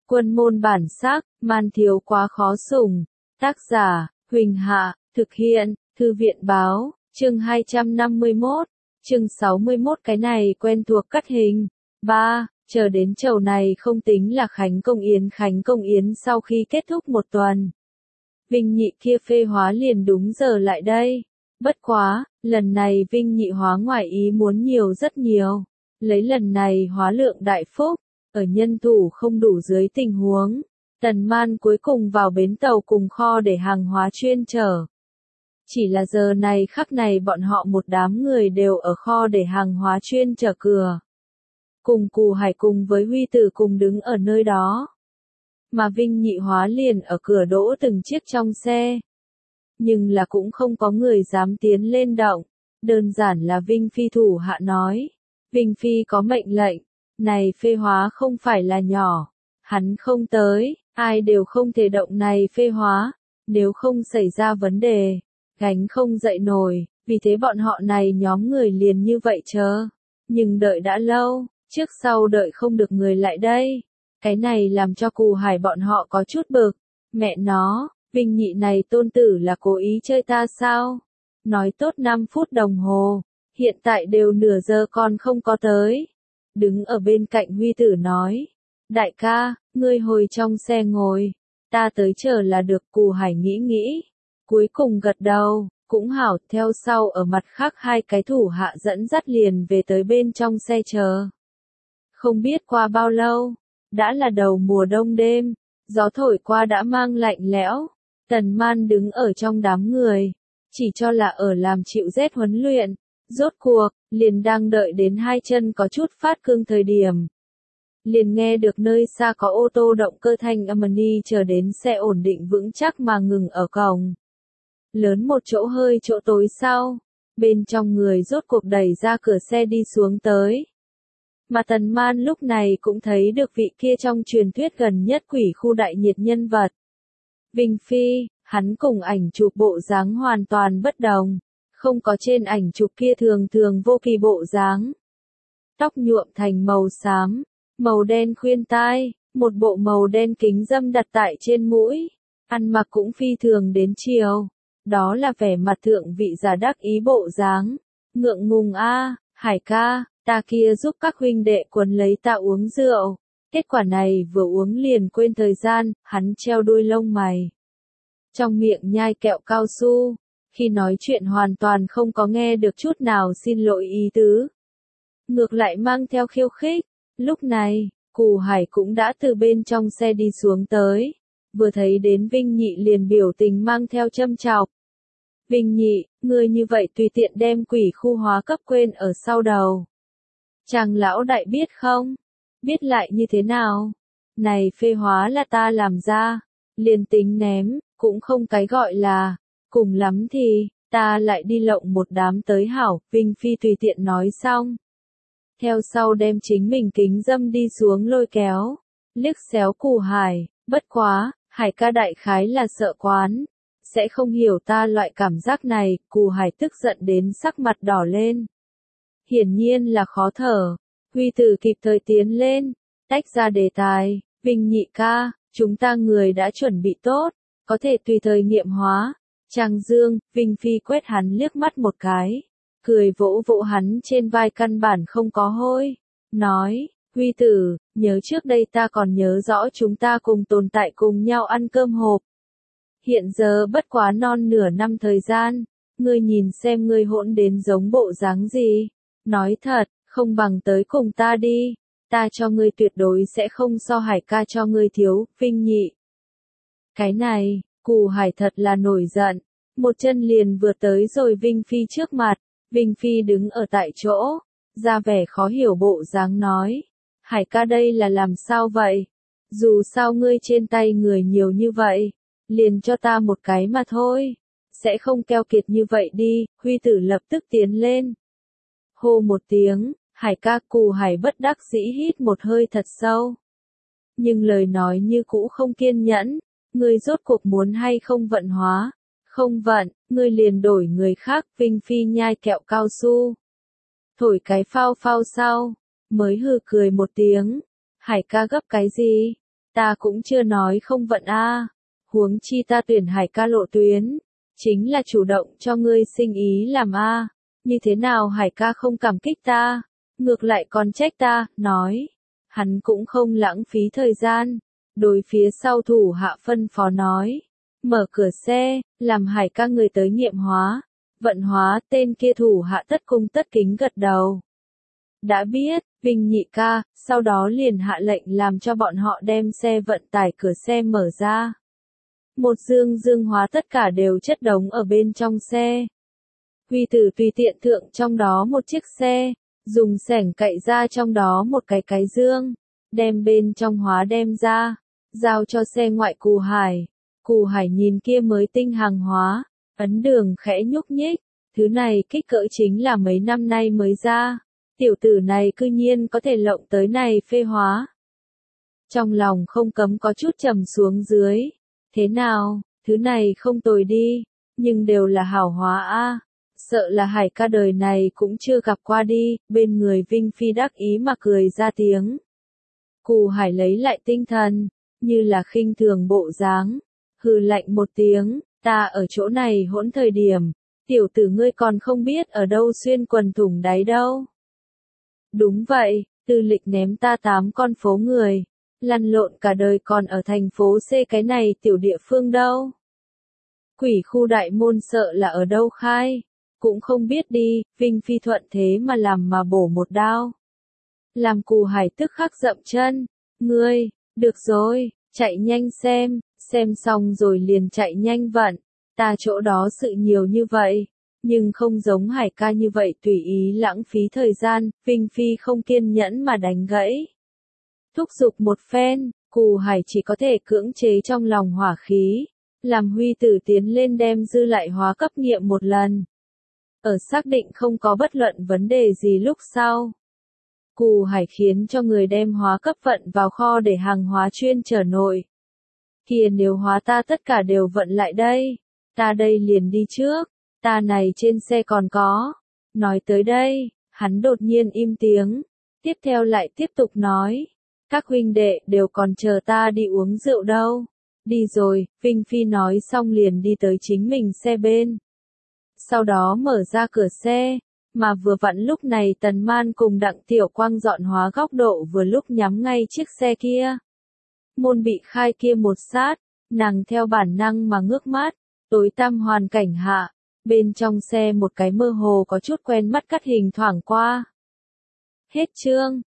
Quân môn bản sắc, man thiếu quá khó sủng. Tác giả, Huỳnh Hạ, thực hiện, Thư viện báo, chương 251, chương 61 cái này quen thuộc cắt hình. 3. Chờ đến chầu này không tính là Khánh Công Yến sau khi kết thúc một tuần. Vinh Nhị kia phê hóa liền đúng giờ lại đây. Bất quá, lần này Vinh Nhị hóa ngoài ý muốn nhiều rất nhiều. Lấy lần này hóa lượng đại phúc, ở nhân thủ không đủ dưới tình huống, Tần Man cuối cùng vào bến tàu cùng kho để hàng hóa chuyên chở. Chỉ là giờ này khắc này bọn họ một đám người đều ở kho để hàng hóa chuyên chở cửa. Cùng Cù Hải cùng với Huy Tử cùng đứng ở nơi đó. Mà Vinh Nhị hóa liền ở cửa đỗ từng chiếc trong xe. Nhưng là cũng không có người dám tiến lên động. Đơn giản là Vinh Phi thủ hạ nói. Vinh Phi có mệnh lệnh. Này phê hóa không phải là nhỏ. Hắn không tới, ai đều không thể động này phê hóa. Nếu không xảy ra vấn đề, gánh không dậy nổi. Vì thế bọn họ này nhóm người liền như vậy chờ. Nhưng đợi đã lâu, trước sau đợi không được người lại đây. Cái này làm cho Cù Hải bọn họ có chút bực. Mẹ nó, Vinh Nhị này tôn tử là cố ý chơi ta sao? Nói tốt 5 phút đồng hồ, hiện tại đều nửa giờ còn không có tới. Đứng ở bên cạnh Huy Tử nói, đại ca, ngươi hồi trong xe ngồi, ta tới chờ là được. Cù Hải nghĩ, cuối cùng gật đầu, cũng hảo. Theo sau ở mặt khác hai cái thủ hạ dẫn dắt liền về tới bên trong xe chờ. Không biết qua bao lâu, đã là đầu mùa đông đêm, gió thổi qua đã mang lạnh lẽo. Tần Man đứng ở trong đám người, chỉ cho là ở làm chịu rét huấn luyện. Rốt cuộc, liền đang đợi đến hai chân có chút phát cương thời điểm. Liền nghe được nơi xa có ô tô động cơ thanh âm ni chờ đến xe ổn định vững chắc mà ngừng ở cổng. Lớn một chỗ hơi chỗ tối sau, bên trong người rốt cuộc đẩy ra cửa xe đi xuống tới. Mà Tần Man lúc này cũng thấy được vị kia trong truyền thuyết gần nhất quỷ khu đại nhiệt nhân vật. Vinh Phi, hắn cùng ảnh chụp bộ dáng hoàn toàn bất đồng, không có trên ảnh chụp kia thường vô kỳ bộ dáng. Tóc nhuộm thành màu xám, màu đen khuyên tai, một bộ màu đen kính dâm đặt tại trên mũi, ăn mặc cũng phi thường đến chiều. Đó là vẻ mặt thượng vị giả đắc ý bộ dáng. Ngượng ngùng a, Hải ca, ta kia giúp các huynh đệ quấn lấy ta uống rượu. Kết quả này vừa uống liền quên thời gian, hắn treo đuôi lông mày. Trong miệng nhai kẹo cao su, khi nói chuyện hoàn toàn không có nghe được chút nào xin lỗi ý tứ. Ngược lại mang theo khiêu khích. Lúc này, Cù Hải cũng đã từ bên trong xe đi xuống tới. Vừa thấy đến Vinh Nhị liền biểu tình mang theo châm chọc. Vinh Nhị, ngươi như vậy tùy tiện đem quỷ khu hóa cấp quên ở sau đầu. Chàng lão đại biết không? Biết lại như thế nào? Này phê hóa là ta làm ra. Liền tính ném, cũng không cái gọi là. Cùng lắm thì, ta lại đi lộng một đám tới hảo. Vinh Phi tùy tiện nói xong. Theo sau đem chính mình kính dâm đi xuống lôi kéo. Liếc xéo Cù Hải, bất quá, Hải ca đại khái là sợ quán. Sẽ không hiểu ta loại cảm giác này. Cù Hải tức giận đến sắc mặt đỏ lên. Hiển nhiên là khó thở. Huy Tử kịp thời tiến lên, tách ra đề tài. Vinh Nhị ca, chúng ta người đã chuẩn bị tốt, có thể tùy thời nghiệm hóa. Trang Dương, Vinh Phi quét hắn liếc mắt một cái, cười vỗ vỗ hắn trên vai căn bản không có hôi. Nói, Huy Tử, nhớ trước đây ta còn nhớ rõ chúng ta cùng tồn tại cùng nhau ăn cơm hộp. Hiện giờ bất quá non nửa năm thời gian, ngươi nhìn xem ngươi hỗn đến giống bộ dáng gì. Nói thật, không bằng tới cùng ta đi. Ta cho ngươi tuyệt đối sẽ không so Hải ca cho ngươi thiếu. Vinh Nhị. Cái này, Cù Hải thật là nổi giận. Một chân liền vừa tới rồi Vinh Phi trước mặt. Vinh Phi đứng ở tại chỗ, ra vẻ khó hiểu bộ dáng nói. Hải ca đây là làm sao vậy? Dù sao ngươi trên tay người nhiều như vậy, liền cho ta một cái mà thôi. Sẽ không keo kiệt như vậy đi. Huy Tử lập tức tiến lên. Hô một tiếng, Hải ca. Cù Hải bất đắc dĩ hít một hơi thật sâu. Nhưng lời nói như cũ không kiên nhẫn. Ngươi rốt cuộc muốn hay không vận hóa? Không vận, ngươi liền đổi người khác. Vinh Phi nhai kẹo cao su. Thổi cái phao phao sau, mới hừ cười một tiếng. Hải ca gấp cái gì? ta cũng chưa nói không vận huống chi ta tuyển Hải ca lộ tuyến, chính là chủ động cho ngươi sinh ý làm như thế nào Hải ca không cảm kích ta, ngược lại còn trách ta, nói. Hắn cũng không lãng phí thời gian, đối phía sau thủ hạ phân phó nói, mở cửa xe, làm Hải ca người tới nghiệm hóa, vận hóa, tên kia thủ hạ tất cung tất kính gật đầu. Đã biết, Vinh nhị ca, sau đó liền hạ lệnh làm cho bọn họ đem xe vận tải cửa xe mở ra. Một dương hóa tất cả đều chất đống ở bên trong xe. Huy tử tùy tiện thượng trong đó một chiếc xe, dùng xẻng cậy ra trong đó một cái dương, đem bên trong hóa đem ra, giao cho xe ngoại Cù Hải. Cù Hải nhìn kia mới tinh hàng hóa, ấn đường khẽ nhúc nhích, thứ này kích cỡ chính là mấy năm nay mới ra, tiểu tử này cư nhiên có thể lộng tới này phê hóa. Trong lòng không cấm có chút trầm xuống dưới, thế nào, thứ này không tồi đi, nhưng đều là hảo hóa sợ là Hải ca đời này cũng chưa gặp qua đi, bên người Vinh Phi đắc ý mà cười ra tiếng. Cù Hải lấy lại tinh thần, như là khinh thường bộ dáng, hừ lạnh một tiếng, ta ở chỗ này hỗn thời điểm, tiểu tử ngươi còn không biết ở đâu xuyên quần thủng đáy đâu. Đúng vậy, Tư Lịch ném ta 8 con phố người, lăn lộn cả đời còn ở thành phố C cái này tiểu địa phương đâu. Quỷ khu đại môn sợ là ở đâu khai, cũng không biết đi, Vinh Phi thuận thế mà làm mà bổ một đao. Làm Cù Hải tức khắc dậm chân, ngươi, được rồi, chạy nhanh xem xong rồi liền chạy nhanh vận, ta chỗ đó sự nhiều như vậy, nhưng không giống Hải ca như vậy tùy ý lãng phí thời gian, Vinh Phi không kiên nhẫn mà đánh gãy. Thúc giục một phen, Cù Hải chỉ có thể cưỡng chế trong lòng hỏa khí, làm Huy tử tiến lên đem dư lại hóa cấp nghiệm một lần. Ở xác định không có bất luận vấn đề gì lúc sau. Cù Hải khiến cho người đem hóa cấp vận vào kho để hàng hóa chuyên chở nội. Kìa nếu hóa ta tất cả đều vận lại đây, ta đây liền đi trước, ta này trên xe còn có. Nói tới đây, hắn đột nhiên im tiếng, tiếp theo lại tiếp tục nói, các huynh đệ đều còn chờ ta đi uống rượu đâu. Đi rồi, Vinh Phi nói xong liền đi tới chính mình xe bên. Sau đó mở ra cửa xe, mà vừa vặn lúc này Tần Man cùng Đặng Tiểu Quang dọn hóa góc độ vừa lúc nhắm ngay chiếc xe kia. Môn bị khai kia một sát, nàng theo bản năng mà ngước mắt, tối tăm hoàn cảnh hạ, bên trong xe một cái mơ hồ có chút quen mắt cắt hình thoảng qua. Hết chương.